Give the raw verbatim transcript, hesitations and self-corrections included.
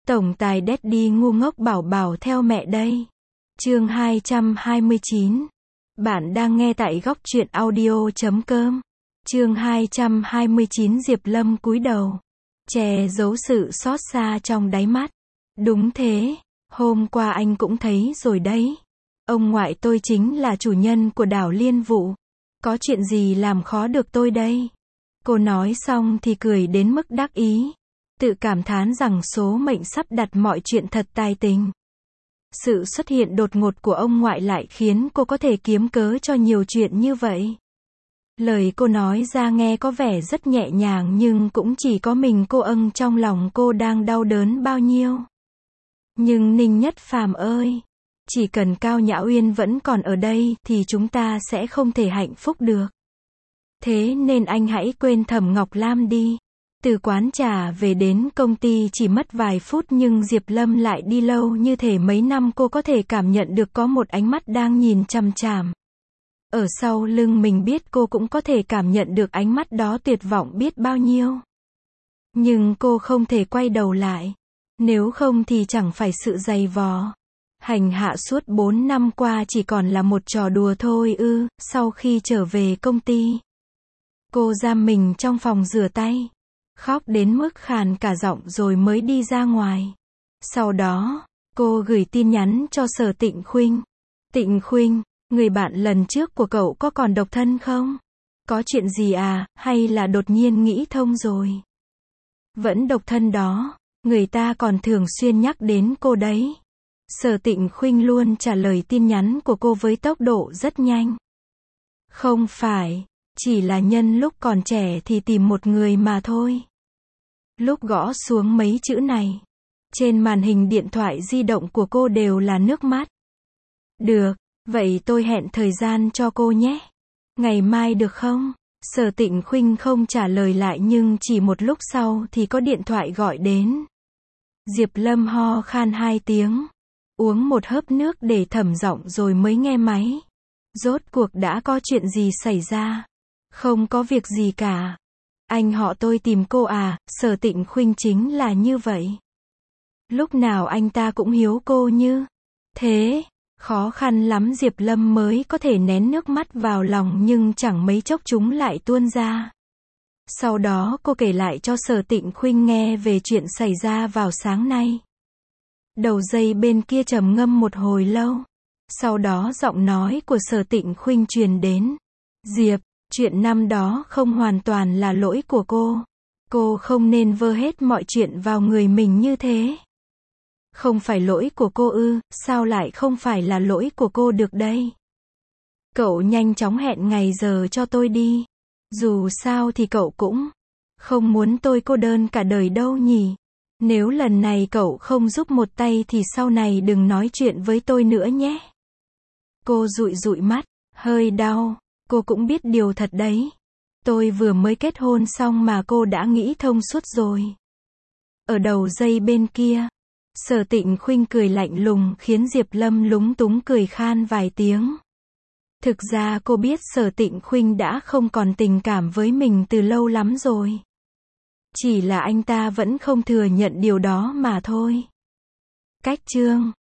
Tổng tài Daddy ngu ngốc bảo bảo theo mẹ đây. Chương hai trăm hai mươi chín. Bạn đang nghe tại góc truyện audio chấm com. Chương hai trăm hai mươi chín. Diệp Lâm cúi đầu, che giấu sự xót xa trong đáy mắt. Đúng thế, hôm qua anh cũng thấy rồi đấy. Ông ngoại tôi chính là chủ nhân của đảo Liên Vụ. Có chuyện gì làm khó được tôi đây? Cô nói xong thì cười đến mức đắc ý, tự cảm thán rằng số mệnh sắp đặt mọi chuyện thật tài tình. Sự xuất hiện đột ngột của ông ngoại lại khiến cô có thể kiếm cớ cho nhiều chuyện như vậy. Lời cô nói ra nghe có vẻ rất nhẹ nhàng nhưng cũng chỉ có mình cô âng trong lòng cô đang đau đớn bao nhiêu. Nhưng Ninh Nhất Phàm ơi, chỉ cần Cao Nhã Uyên vẫn còn ở đây thì chúng ta sẽ không thể hạnh phúc được. Thế nên anh hãy quên Thẩm Ngọc Lam đi. Từ quán trà về đến công ty chỉ mất vài phút nhưng Diệp Lâm lại đi lâu như thể mấy năm cô có thể cảm nhận được có một ánh mắt đang nhìn chằm chằm. Ở sau lưng mình biết cô cũng có thể cảm nhận được ánh mắt đó tuyệt vọng biết bao nhiêu. Nhưng cô không thể quay đầu lại. Nếu không thì chẳng phải sự dày vò hành hạ suốt bốn năm qua chỉ còn là một trò đùa thôi ư. Sau khi trở về công ty, cô giam mình trong phòng rửa tay, khóc đến mức khàn cả giọng rồi mới đi ra ngoài. Sau đó, cô gửi tin nhắn cho Sở Tịnh Khuynh. Tịnh Khuynh, người bạn lần trước của cậu có còn độc thân không? Có chuyện gì à, hay là đột nhiên nghĩ thông rồi? Vẫn độc thân đó, người ta còn thường xuyên nhắc đến cô đấy. Sở Tịnh Khuynh luôn trả lời tin nhắn của cô với tốc độ rất nhanh. Không phải, chỉ là nhân lúc còn trẻ thì tìm một người mà thôi. Lúc gõ xuống mấy chữ này, trên màn hình điện thoại di động của cô đều là nước mắt. Được, vậy tôi hẹn thời gian cho cô nhé. Ngày mai được không? Sở Tịnh Khuynh không trả lời lại nhưng chỉ một lúc sau thì có điện thoại gọi đến. Diệp Lâm ho khan hai tiếng, uống một hớp nước để thẩm giọng rồi mới nghe máy. Rốt cuộc đã có chuyện gì xảy ra? Không có việc gì cả. Anh họ tôi tìm cô à? Sở Tịnh Khuynh chính là như vậy. Lúc nào anh ta cũng hiếu cô như thế. Khó khăn lắm Diệp Lâm mới có thể nén nước mắt vào lòng nhưng chẳng mấy chốc chúng lại tuôn ra. Sau đó cô kể lại cho Sở Tịnh Khuynh nghe về chuyện xảy ra vào sáng nay. Đầu dây bên kia trầm ngâm một hồi lâu. Sau đó giọng nói của Sở Tịnh Khuynh truyền đến. Diệp, chuyện năm đó không hoàn toàn là lỗi của cô. Cô không nên vơ hết mọi chuyện vào người mình như thế. Không phải lỗi của cô ư? Sao lại không phải là lỗi của cô được đây? Cậu nhanh chóng hẹn ngày giờ cho tôi đi. Dù sao thì cậu cũng không muốn tôi cô đơn cả đời đâu nhỉ. Nếu lần này cậu không giúp một tay thì sau này đừng nói chuyện với tôi nữa nhé. Cô dụi dụi mắt, hơi đau. Cô cũng biết điều thật đấy. Tôi vừa mới kết hôn xong mà cô đã nghĩ thông suốt rồi. Ở đầu dây bên kia, Sở Tịnh Khuynh cười lạnh lùng khiến Diệp Lâm lúng túng cười khan vài tiếng. Thực ra cô biết Sở Tịnh Khuynh đã không còn tình cảm với mình từ lâu lắm rồi. Chỉ là anh ta vẫn không thừa nhận điều đó mà thôi. Cách chương